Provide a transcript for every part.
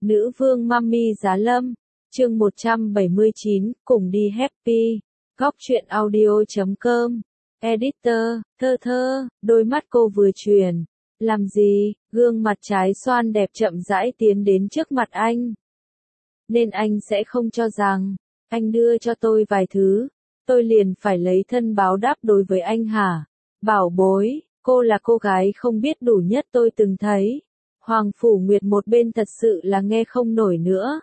Nữ vương Mami Giá Lâm, chương 179, cùng đi happy. Góc truyện audio.com. Editor, thơ thơ, đôi mắt cô vừa chuyển. Làm gì, gương mặt trái xoan đẹp chậm rãi tiến đến trước mặt anh. Nên anh sẽ không cho rằng, anh đưa cho tôi vài thứ, tôi liền phải lấy thân báo đáp đối với anh hả? Bảo bối, cô là cô gái không biết đủ nhất tôi từng thấy. Hoàng Phủ Nguyệt một bên thật sự là nghe không nổi nữa.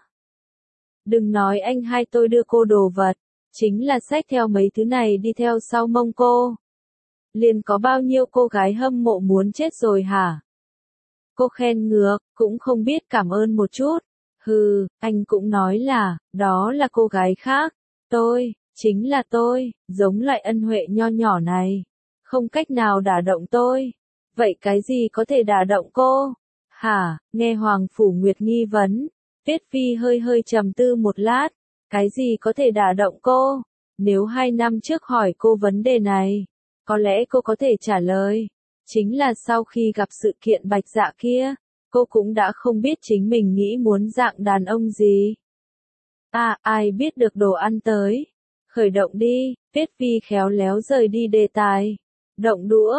Đừng nói anh hai tôi đưa cô đồ vật, chính là xách theo mấy thứ này đi theo sau mông cô. Liền có bao nhiêu cô gái hâm mộ muốn chết rồi hả? Cô khen ngược, cũng không biết cảm ơn một chút. Hừ, anh cũng nói là, đó là cô gái khác. Tôi, chính là tôi, giống loại ân huệ nho nhỏ này. Không cách nào đả động tôi. Vậy cái gì có thể đả động cô? Hả, nghe Hoàng Phủ Nguyệt nghi vấn. Tuyết Phi hơi hơi trầm tư một lát. Cái gì có thể đả động cô? Nếu 2 năm trước hỏi cô vấn đề này, có lẽ cô có thể trả lời. Chính là sau khi gặp sự kiện Bạch Dạ kia, cô cũng đã không biết chính mình nghĩ muốn dạng đàn ông gì. À, ai biết được đồ ăn tới. Khởi động đi, Tuyết Phi khéo léo rời đi đề tài. Động đũa,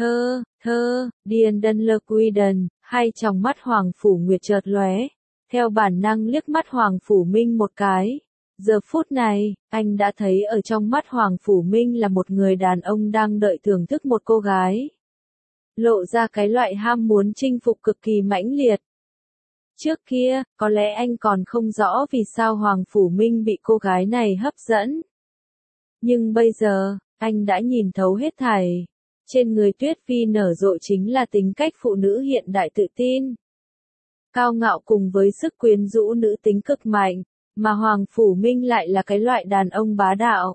thơ, điền đân lơ quy đần, hai tròng mắt Hoàng Phủ Nguyệt chợt lóe. Theo bản năng liếc mắt Hoàng Phủ Minh một cái. Giờ phút này, anh đã thấy ở trong mắt Hoàng Phủ Minh là một người đàn ông đang đợi thưởng thức một cô gái. Lộ ra cái loại ham muốn chinh phục cực kỳ mãnh liệt. Trước kia, có lẽ anh còn không rõ vì sao Hoàng Phủ Minh bị cô gái này hấp dẫn. Nhưng bây giờ, anh đã nhìn thấu hết thảy. Trên người Tuyết Phi nở rộ chính là tính cách phụ nữ hiện đại tự tin. Cao ngạo cùng với sức quyến rũ nữ tính cực mạnh, mà Hoàng Phủ Minh lại là cái loại đàn ông bá đạo.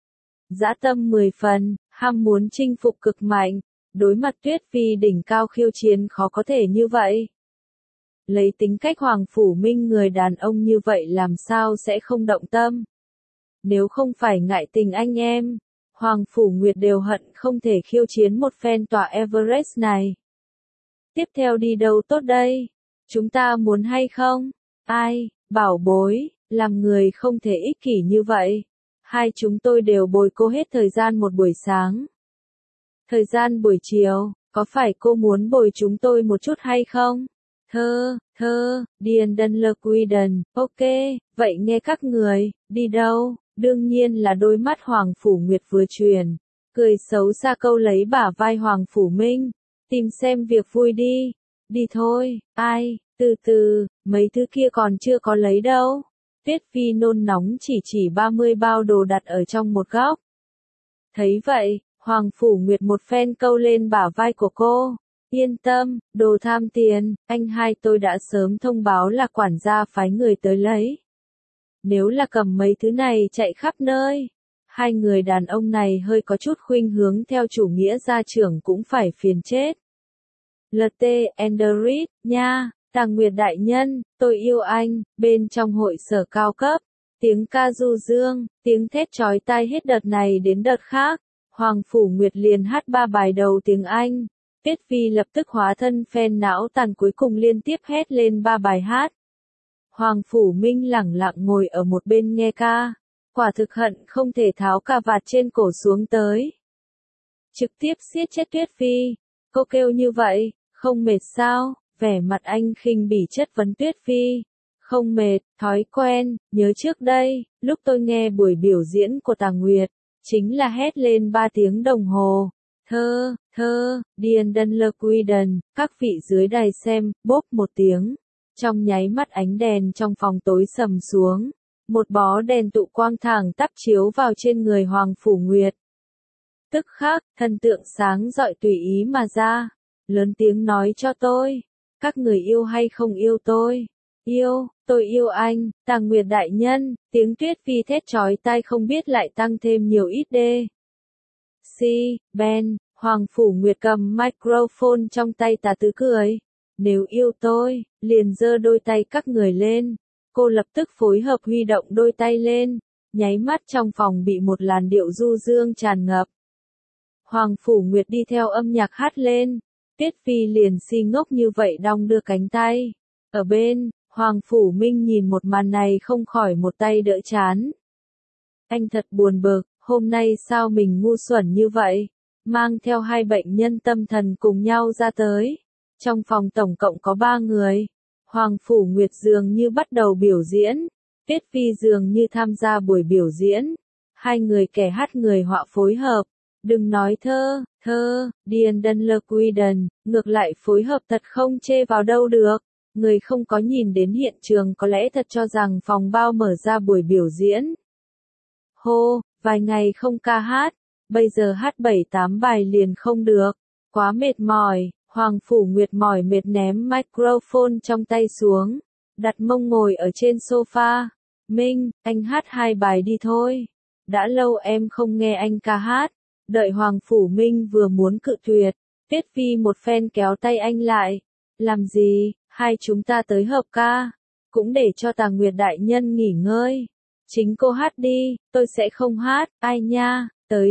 Dã tâm 10 phần, ham muốn chinh phục cực mạnh, đối mặt Tuyết Phi đỉnh cao khiêu chiến khó có thể như vậy. Lấy tính cách Hoàng Phủ Minh người đàn ông như vậy làm sao sẽ không động tâm. Nếu không phải ngại tình anh em, Hoàng Phủ Nguyệt đều hận không thể khiêu chiến một phen tòa Everest này. Tiếp theo đi đâu tốt đây? Chúng ta muốn hay không? Ai, bảo bối, làm người không thể ích kỷ như vậy. Hai chúng tôi đều bồi cô hết thời gian một buổi sáng. Thời gian buổi chiều, có phải cô muốn bồi chúng tôi một chút hay không? Thơ, điền đân lơ quy đần, ok, vậy nghe các người, đi đâu? Đương nhiên là đôi mắt Hoàng Phủ Nguyệt vừa truyền. Cười xấu xa câu lấy bả vai Hoàng Phủ Minh. Tìm xem việc vui đi. Đi thôi, ai, từ từ, mấy thứ kia còn chưa có lấy đâu. Tuyết Phi nôn nóng chỉ 30 bao đồ đặt ở trong một góc. Thấy vậy, Hoàng Phủ Nguyệt một phen câu lên bả vai của cô. Yên tâm, đồ tham tiền, anh hai tôi đã sớm thông báo là quản gia phái người tới lấy. Nếu là cầm mấy thứ này chạy khắp nơi, hai người đàn ông này hơi có chút khuynh hướng theo chủ nghĩa gia trưởng cũng phải phiền chết. LT Enderit, nha, Tàng Nguyệt đại nhân, tôi yêu anh, bên trong hội sở cao cấp, tiếng ca du dương, tiếng thét chói tai hết đợt này đến đợt khác, Hoàng Phủ Nguyệt liền hát 3 bài đầu tiếng Anh, Tuyết Phi lập tức hóa thân phen não tàn cuối cùng liên tiếp hét lên 3 bài hát. Hoàng Phủ Minh lẳng lặng ngồi ở một bên nghe ca, quả thực hận không thể tháo cà vạt trên cổ xuống tới. Trực tiếp siết chết Tuyết Phi, cô kêu như vậy, không mệt sao? Vẻ mặt anh khinh bỉ chất vấn Tuyết Phi. Không mệt, thói quen, nhớ trước đây, lúc tôi nghe buổi biểu diễn của Tàng Nguyệt, chính là hét lên 3 tiếng đồng hồ. Thơ, điền đân lơ quy đần, các vị dưới đài xem, bốp một tiếng. Trong nháy mắt ánh đèn trong phòng tối sầm xuống. Một bó đèn tụ quang thẳng tắp chiếu vào trên người Hoàng Phủ Nguyệt. Tức khắc, thần tượng sáng rọi tùy ý mà ra. Lớn tiếng nói cho tôi. Các người yêu hay không yêu tôi? Yêu, tôi yêu anh, Tàng Nguyệt đại nhân, tiếng Tuyết Phi thét chói tai không biết lại tăng thêm nhiều ít đê. Ben, Hoàng Phủ Nguyệt cầm microphone trong tay tà tứ cười. Nếu yêu tôi, liền giơ đôi tay các người lên. Cô lập tức phối hợp huy động đôi tay lên. Nháy mắt trong phòng bị một làn điệu du dương tràn ngập. Hoàng Phủ Nguyệt đi theo âm nhạc hát lên. Tuyết Phi liền si ngốc như vậy đong đưa cánh tay. Ở bên, Hoàng Phủ Minh nhìn một màn này không khỏi một tay đỡ chán. Anh thật buồn bực, hôm nay sao mình ngu xuẩn như vậy? Mang theo 2 bệnh nhân tâm thần cùng nhau ra tới. Trong phòng tổng cộng có 3 người. Hoàng Phủ Nguyệt dường như bắt đầu biểu diễn. Tiết Phi dường như tham gia buổi biểu diễn. 2 người kẻ hát người họa phối hợp. Đừng nói thơ, Điền Đân Lơ Quy Đần, ngược lại phối hợp thật không chê vào đâu được. Người không có nhìn đến hiện trường có lẽ thật cho rằng phòng bao mở ra buổi biểu diễn. Hô, vài ngày không ca hát, bây giờ hát 7-8 bài liền không được, quá mệt mỏi. Hoàng Phủ Nguyệt mỏi mệt ném microphone trong tay xuống, đặt mông ngồi ở trên sofa. Minh, anh hát 2 bài đi thôi. Đã lâu em không nghe anh ca hát. Đợi Hoàng Phủ Minh vừa muốn cự tuyệt, Tiết Phi một phen kéo tay anh lại. Làm gì, hai chúng ta tới hợp ca, cũng để cho Tà Nguyệt đại nhân nghỉ ngơi. Chính cô hát đi, tôi sẽ không hát. Ai nha, tới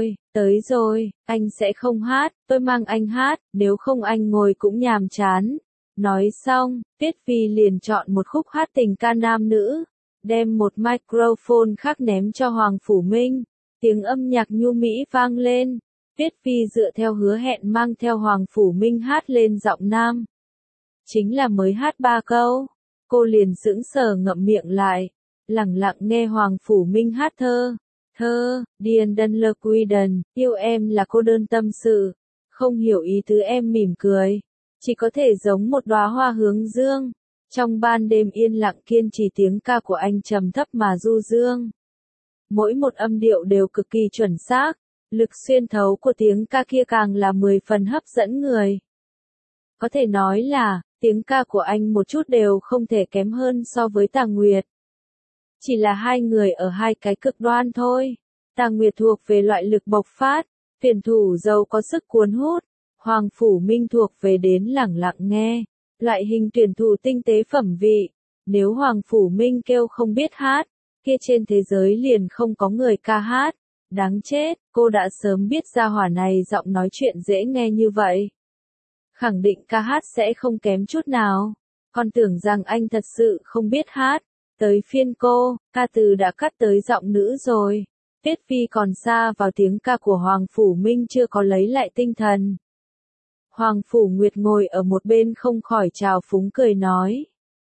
rồi, anh sẽ không hát, tôi mang anh hát, nếu không anh ngồi cũng nhàm chán. Nói xong, Tiết Phi liền chọn một khúc hát tình ca nam nữ, đem một microphone khác ném cho Hoàng Phủ Minh. Tiếng âm nhạc nhu mỹ vang lên, Tiết Phi dựa theo hứa hẹn mang theo Hoàng Phủ Minh hát lên giọng nam. Chính là mới hát 3 câu, cô liền sững sờ ngậm miệng lại, lẳng lặng nghe Hoàng Phủ Minh hát thơ, Điền Đân Lơ Quy Đần, yêu em là cô đơn tâm sự, không hiểu ý tứ em mỉm cười, chỉ có thể giống một đóa hoa hướng dương. Trong ban đêm yên lặng kiên trì tiếng ca của anh trầm thấp mà du dương. Mỗi một âm điệu đều cực kỳ chuẩn xác, lực xuyên thấu của tiếng ca kia càng là 10 phần hấp dẫn người. Có thể nói là, tiếng ca của anh một chút đều không thể kém hơn so với Tà Nguyệt. Chỉ là 2 người ở 2 cái cực đoan thôi. Tà Nguyệt thuộc về loại lực bộc phát, tuyển thủ giàu có sức cuốn hút. Hoàng Phủ Minh thuộc về đến lẳng lặng nghe, loại hình tuyển thủ tinh tế phẩm vị. Nếu Hoàng Phủ Minh kêu không biết hát, kia trên thế giới liền không có người ca hát. Đáng chết, cô đã sớm biết ra hỏa này giọng nói chuyện dễ nghe như vậy. Khẳng định ca hát sẽ không kém chút nào. Còn tưởng rằng anh thật sự không biết hát. Tới phiên cô, ca từ đã cắt tới giọng nữ rồi. Tiết Phi còn xa vào tiếng ca của Hoàng Phủ Minh chưa có lấy lại tinh thần. Hoàng Phủ Nguyệt ngồi ở một bên không khỏi trào phúng cười nói.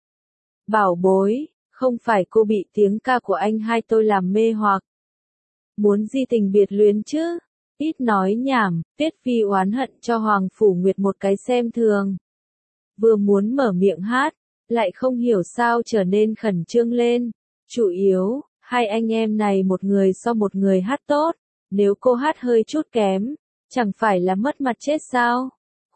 Bảo bối, không phải cô bị tiếng ca của anh hai tôi làm mê hoặc. Muốn di tình biệt luyến chứ? Ít nói nhảm, Tiết Phi oán hận cho Hoàng Phủ Nguyệt một cái xem thường. Vừa muốn mở miệng hát, lại không hiểu sao trở nên khẩn trương lên. Chủ yếu, 2 anh em này một người so một người hát tốt. Nếu cô hát hơi chút kém, chẳng phải là mất mặt chết sao?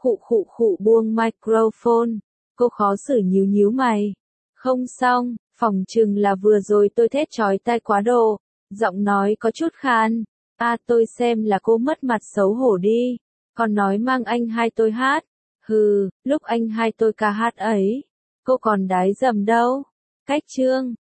Khụ buông microphone. Cô khó xử nhíu mày. Không xong, phòng chừng là vừa rồi tôi thét chói tai quá độ. Giọng nói có chút khan. Tôi xem là cô mất mặt xấu hổ đi. Còn nói mang anh hai tôi hát. Hừ, lúc anh hai tôi ca hát ấy, cô còn đái dầm đâu. Cách chương